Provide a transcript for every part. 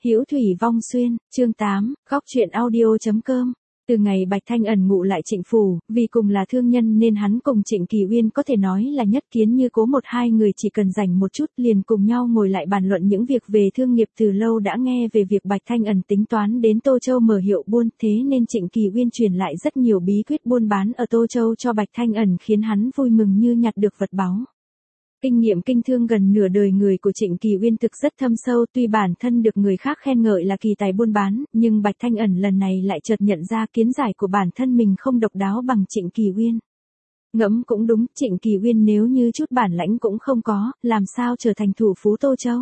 Hữu thủy vong xuyên, chương 8, góc truyện audio.com. Từ ngày Bạch Thanh Ẩn ngụ lại Trịnh phủ, vì cùng là thương nhân nên hắn cùng Trịnh Kỳ Uyên có thể nói là nhất kiến như cố, một hai người chỉ cần rảnh một chút liền cùng nhau ngồi lại bàn luận những việc về thương nghiệp. Từ lâu đã nghe về việc Bạch Thanh Ẩn tính toán đến Tô Châu mở hiệu buôn, thế nên Trịnh Kỳ Uyên truyền lại rất nhiều bí quyết buôn bán ở Tô Châu cho Bạch Thanh Ẩn, khiến hắn vui mừng như nhặt được vật báu. Kinh nghiệm kinh thương gần nửa đời người của Trịnh Kỳ Uyên thực rất thâm sâu, tuy bản thân được người khác khen ngợi là kỳ tài buôn bán, nhưng Bạch Thanh Ẩn lần này lại chợt nhận ra kiến giải của bản thân mình không độc đáo bằng Trịnh Kỳ Uyên. Ngẫm cũng đúng, Trịnh Kỳ Uyên nếu như chút bản lãnh cũng không có, làm sao trở thành thủ phú Tô Châu.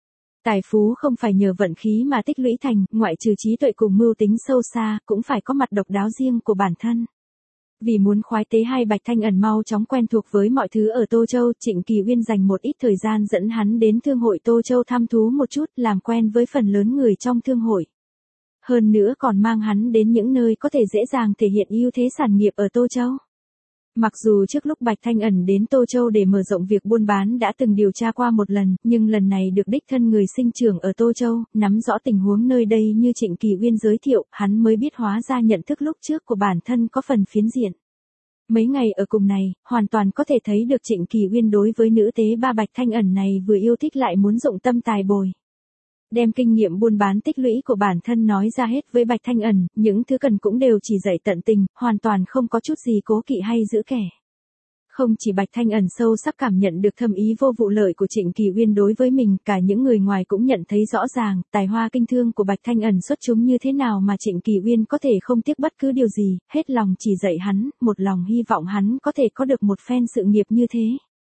Tài phú không phải nhờ vận khí mà tích lũy thành, ngoại trừ trí tuệ cùng mưu tính sâu xa, cũng phải có mặt độc đáo riêng của bản thân. Vì muốn khoái tế hai, Bạch Thanh Ẩn mau chóng quen thuộc với mọi thứ ở Tô Châu, Trịnh Kỳ Uyên dành một ít thời gian dẫn hắn đến thương hội Tô Châu thăm thú một chút, làm quen với phần lớn người trong thương hội. Hơn nữa còn mang hắn đến những nơi có thể dễ dàng thể hiện ưu thế sản nghiệp ở Tô Châu. Mặc dù trước lúc Bạch Thanh Ẩn đến Tô Châu để mở rộng việc buôn bán đã từng điều tra qua một lần, nhưng lần này được đích thân người sinh trưởng ở Tô Châu, nắm rõ tình huống nơi đây như Trịnh Kỳ Uyên giới thiệu, hắn mới biết hóa ra nhận thức lúc trước của bản thân có phần phiến diện. Mấy ngày ở cùng này, hoàn toàn có thể thấy được Trịnh Kỳ Uyên đối với nữ tế ba Bạch Thanh Ẩn này vừa yêu thích lại muốn dụng tâm tài bồi. Đem kinh nghiệm buôn bán tích lũy của bản thân nói ra hết với Bạch Thanh Ẩn, những thứ cần cũng đều chỉ dạy tận tình, hoàn toàn không có chút gì cố kỵ hay giữ kẻ. Không chỉ Bạch Thanh Ẩn sâu sắc cảm nhận được thâm ý vô vụ lợi của Trịnh Kỳ Uyên đối với mình, cả những người ngoài cũng nhận thấy rõ ràng, tài hoa kinh thương của Bạch Thanh Ẩn xuất chúng như thế nào mà Trịnh Kỳ Uyên có thể không tiếc bất cứ điều gì, hết lòng chỉ dạy hắn, một lòng hy vọng hắn có thể có được một phen sự nghiệp như thế.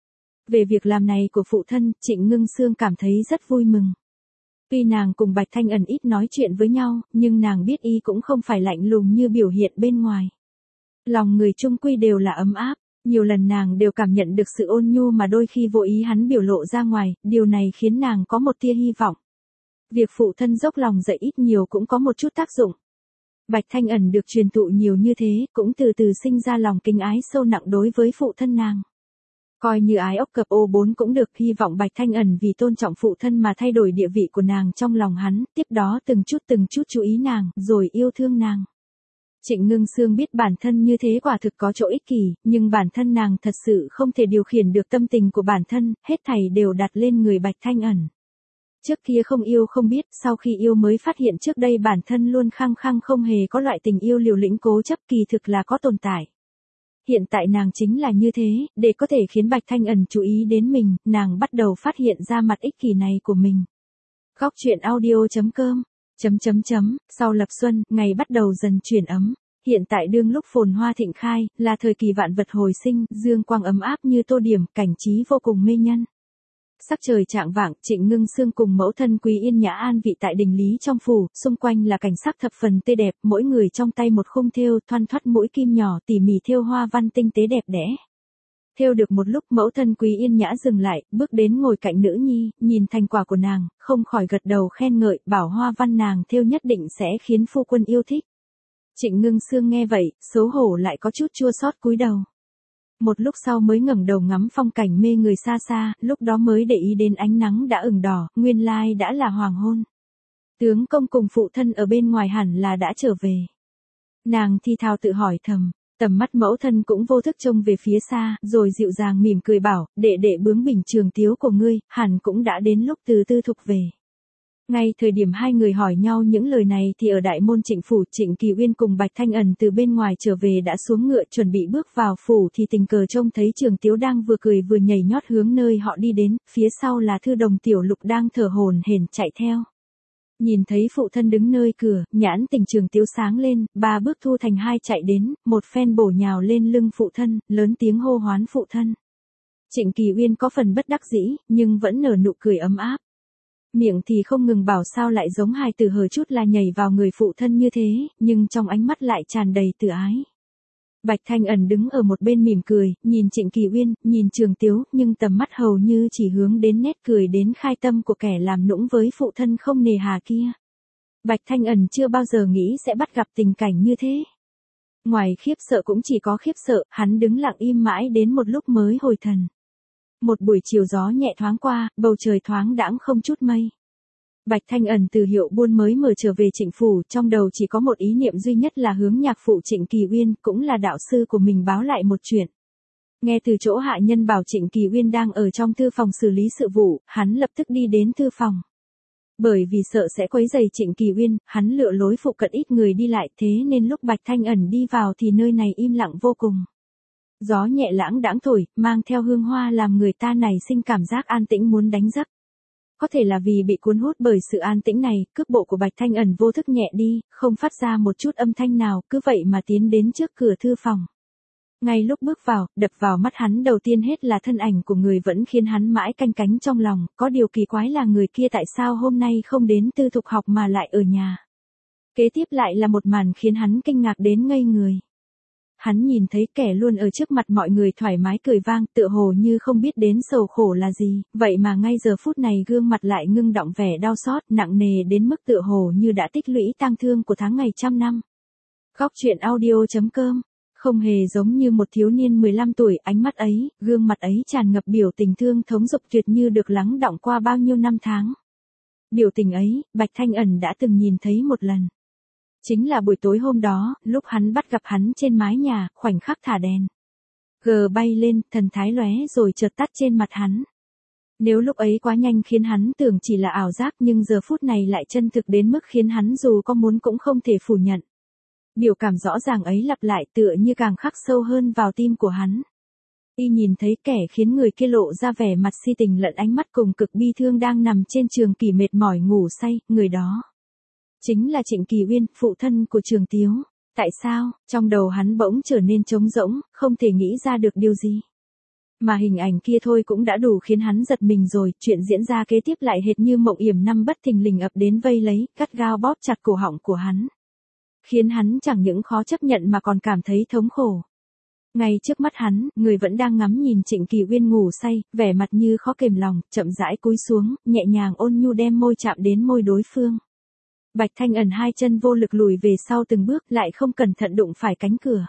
Về việc làm này của phụ thân, Trịnh Ngưng Sương cảm thấy rất vui mừng. Tuy nàng cùng Bạch Thanh Ẩn ít nói chuyện với nhau, nhưng nàng biết y cũng không phải lạnh lùng như biểu hiện bên ngoài. Lòng người chung quy đều là ấm áp, nhiều lần nàng đều cảm nhận được sự ôn nhu mà đôi khi vô ý hắn biểu lộ ra ngoài, điều này khiến nàng có một tia hy vọng. Việc phụ thân dốc lòng dạy ít nhiều cũng có một chút tác dụng. Bạch Thanh Ẩn được truyền thụ nhiều như thế, cũng từ từ sinh ra lòng kính ái sâu nặng đối với phụ thân nàng. Coi như ái ốc cập ô bốn cũng được, hy vọng Bạch Thanh Ẩn vì tôn trọng phụ thân mà thay đổi địa vị của nàng trong lòng hắn, tiếp đó từng chút chú ý nàng, rồi yêu thương nàng. Trịnh Ngưng Sương biết bản thân như thế quả thực có chỗ ích kỷ, nhưng bản thân nàng thật sự không thể điều khiển được tâm tình của bản thân, hết thảy đều đặt lên người Bạch Thanh Ẩn. Trước kia không yêu không biết, sau khi yêu mới phát hiện trước đây bản thân luôn khăng khăng không hề có loại tình yêu liều lĩnh cố chấp, kỳ thực là có tồn tại. Hiện tại nàng chính là như thế, để có thể khiến Bạch Thanh Ẩn chú ý đến mình, nàng bắt đầu phát hiện ra mặt ích kỷ này của mình. Góc truyện audio.com. Sau lập xuân, ngày bắt đầu dần chuyển ấm. Hiện tại đương lúc phồn hoa thịnh khai, là thời kỳ vạn vật hồi sinh, dương quang ấm áp như tô điểm, cảnh trí vô cùng mê nhân. Sắc trời chạng vạng, Trịnh Ngưng Sương cùng mẫu thân Quý Yên nhã an vị tại đình lý trong phủ, xung quanh là cảnh sắc thập phần tươi đẹp, mỗi người trong tay một khung thêu, thoăn thoắt mũi kim nhỏ tỉ mỉ thêu hoa văn tinh tế đẹp đẽ. Thêu được một lúc, mẫu thân Quý Yên nhã dừng lại, bước đến ngồi cạnh nữ nhi, nhìn thành quả của nàng, không khỏi gật đầu khen ngợi, bảo hoa văn nàng thêu nhất định sẽ khiến phu quân yêu thích. Trịnh Ngưng Sương nghe vậy, xấu hổ lại có chút chua xót cúi đầu. Một lúc sau mới ngẩng đầu ngắm phong cảnh mê người xa xa, lúc đó mới để ý đến ánh nắng đã ửng đỏ, nguyên lai đã là hoàng hôn. Tướng công cùng phụ thân ở bên ngoài hẳn là đã trở về. Nàng thi thào tự hỏi thầm, tầm mắt mẫu thân cũng vô thức trông về phía xa, rồi dịu dàng mỉm cười bảo, đệ đệ bướng bỉnh trường tiếu của ngươi, hẳn cũng đã đến lúc từ tư thục về. Ngay thời điểm hai người hỏi nhau những lời này thì ở đại môn Trịnh phủ, Trịnh Kỳ Uyên cùng Bạch Thanh Ẩn từ bên ngoài trở về đã xuống ngựa chuẩn bị bước vào phủ thì tình cờ trông thấy Trường Tiếu đang vừa cười vừa nhảy nhót hướng nơi họ đi đến, phía sau là Thư Đồng Tiểu Lục đang thở hổn hển chạy theo. Nhìn thấy phụ thân đứng nơi cửa, nhãn tình Trường Tiếu sáng lên, ba bước thu thành hai chạy đến, một phen bổ nhào lên lưng phụ thân, lớn tiếng hô hoán phụ thân. Trịnh Kỳ Uyên có phần bất đắc dĩ, nhưng vẫn nở nụ cười ấm áp. Miệng thì không ngừng bảo sao lại giống hài tử hờ chút là nhảy vào người phụ thân như thế, nhưng trong ánh mắt lại tràn đầy tự ái. Bạch Thanh Ẩn đứng ở một bên mỉm cười, nhìn Trịnh Kỳ Uyên, nhìn Trường Tiếu, nhưng tầm mắt hầu như chỉ hướng đến nét cười đến khai tâm của kẻ làm nũng với phụ thân không nề hà kia. Bạch Thanh Ẩn chưa bao giờ nghĩ sẽ bắt gặp tình cảnh như thế. Ngoài khiếp sợ cũng chỉ có khiếp sợ, hắn đứng lặng im mãi đến một lúc mới hồi thần. Một buổi chiều gió nhẹ thoáng qua, bầu trời thoáng đãng không chút mây. Bạch Thanh Ẩn từ Hiệu Buôn mới mở trở về Trịnh phủ, trong đầu chỉ có một ý niệm duy nhất là hướng nhạc phụ Trịnh Kỳ Uyên, cũng là đạo sư của mình báo lại một chuyện. Nghe từ chỗ hạ nhân bảo Trịnh Kỳ Uyên đang ở trong thư phòng xử lý sự vụ, hắn lập tức đi đến thư phòng. Bởi vì sợ sẽ quấy rầy Trịnh Kỳ Uyên, hắn lựa lối phụ cận ít người đi lại, thế nên lúc Bạch Thanh Ẩn đi vào thì nơi này im lặng vô cùng. Gió nhẹ lãng đãng thổi, mang theo hương hoa làm người ta nảy sinh cảm giác an tĩnh muốn đánh giấc. Có thể là vì bị cuốn hút bởi sự an tĩnh này, cước bộ của Bạch Thanh Ẩn vô thức nhẹ đi, không phát ra một chút âm thanh nào, cứ vậy mà tiến đến trước cửa thư phòng. Ngay lúc bước vào, đập vào mắt hắn đầu tiên hết là thân ảnh của người vẫn khiến hắn mãi canh cánh trong lòng, có điều kỳ quái là người kia tại sao hôm nay không đến tư thục học mà lại ở nhà. Kế tiếp lại là một màn khiến hắn kinh ngạc đến ngây người. Hắn nhìn thấy kẻ luôn ở trước mặt mọi người thoải mái cười vang, tựa hồ như không biết đến sầu khổ là gì, vậy mà ngay giờ phút này gương mặt lại ngưng đọng vẻ đau xót, nặng nề đến mức tựa hồ như đã tích lũy tang thương của tháng ngày trăm năm. Góc truyện audio.com. Không hề giống như một thiếu niên 15 tuổi, ánh mắt ấy, gương mặt ấy tràn ngập biểu tình thương thống dục tuyệt như được lắng đọng qua bao nhiêu năm tháng. Biểu tình ấy, Bạch Thanh Ẩn đã từng nhìn thấy một lần. Chính là buổi tối hôm đó, lúc hắn bắt gặp hắn trên mái nhà, khoảnh khắc thả đèn. Gờ bay lên, thần thái lóe rồi chợt tắt trên mặt hắn. Nếu lúc ấy quá nhanh khiến hắn tưởng chỉ là ảo giác, nhưng giờ phút này lại chân thực đến mức khiến hắn dù có muốn cũng không thể phủ nhận. Biểu cảm rõ ràng ấy lặp lại tựa như càng khắc sâu hơn vào tim của hắn. Y nhìn thấy kẻ khiến người kia lộ ra vẻ mặt si tình lẫn ánh mắt cùng cực bi thương đang nằm trên trường Kỳ mệt mỏi ngủ say, người đó chính là Trịnh Kỳ Uyên, phụ thân của Trường Tiếu. Tại sao, trong đầu hắn bỗng trở nên trống rỗng, không thể nghĩ ra được điều gì. Mà hình ảnh kia thôi cũng đã đủ khiến hắn giật mình rồi, chuyện diễn ra kế tiếp lại hệt như mộng yểm năm bất thình lình ập đến vây lấy, gắt gao bóp chặt cổ họng của hắn. Khiến hắn chẳng những khó chấp nhận mà còn cảm thấy thống khổ. Ngay trước mắt hắn, người vẫn đang ngắm nhìn Trịnh Kỳ Uyên ngủ say, vẻ mặt như khó kềm lòng, chậm rãi cúi xuống, nhẹ nhàng ôn nhu đem môi chạm đến môi đối phương. Bạch Thanh Ẩn hai chân vô lực lùi về sau từng bước, lại không cẩn thận đụng phải cánh cửa.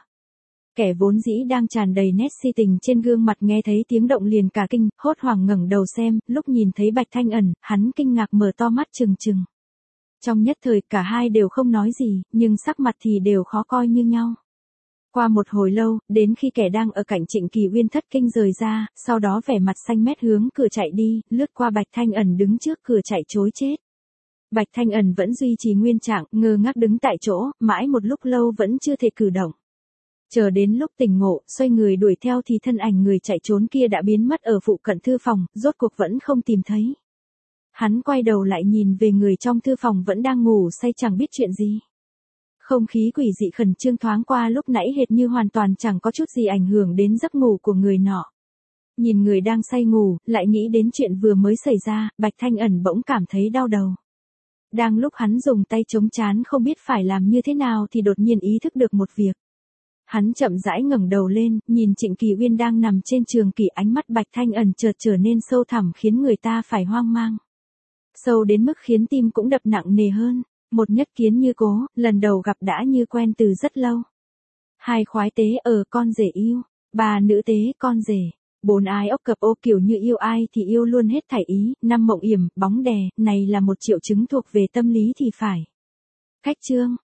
Kẻ vốn dĩ đang tràn đầy nét si tình trên gương mặt nghe thấy tiếng động liền cả kinh, hốt hoảng ngẩng đầu xem, lúc nhìn thấy Bạch Thanh Ẩn, hắn kinh ngạc mở to mắt trừng trừng. Trong nhất thời cả hai đều không nói gì, nhưng sắc mặt thì đều khó coi như nhau. Qua một hồi lâu, đến khi kẻ đang ở cạnh Trịnh Kỳ Uyên thất kinh rời ra, sau đó vẻ mặt xanh mét hướng cửa chạy đi, lướt qua Bạch Thanh Ẩn đứng trước cửa chạy trối chết. Bạch Thanh Ẩn vẫn duy trì nguyên trạng, ngơ ngác đứng tại chỗ, mãi một lúc lâu vẫn chưa thể cử động. Chờ đến lúc tỉnh ngộ, xoay người đuổi theo thì thân ảnh người chạy trốn kia đã biến mất ở phụ cận thư phòng, rốt cuộc vẫn không tìm thấy. Hắn quay đầu lại nhìn về người trong thư phòng vẫn đang ngủ say chẳng biết chuyện gì. Không khí quỷ dị khẩn trương thoáng qua lúc nãy hệt như hoàn toàn chẳng có chút gì ảnh hưởng đến giấc ngủ của người nọ. Nhìn người đang say ngủ, lại nghĩ đến chuyện vừa mới xảy ra, Bạch Thanh Ẩn bỗng cảm thấy đau đầu. Đang lúc hắn dùng tay chống trán không biết phải làm như thế nào thì đột nhiên ý thức được một việc. Hắn chậm rãi ngẩng đầu lên, nhìn Trịnh Kỳ Uyên đang nằm trên trường kỷ, ánh mắt Bạch Thanh Ẩn chợt trở nên sâu thẳm khiến người ta phải hoang mang. Sâu đến mức khiến tim cũng đập nặng nề hơn. Một nhất kiến như cố, lần đầu gặp đã như quen từ rất lâu. Hai khoái tế ở con rể yêu, ba nữ tế con rể, bốn ái ốc cập ô kiểu như yêu ai thì yêu luôn hết thảy ý, năm mộng yểm, bóng đè, này là một triệu chứng thuộc về tâm lý thì phải. Khách chương.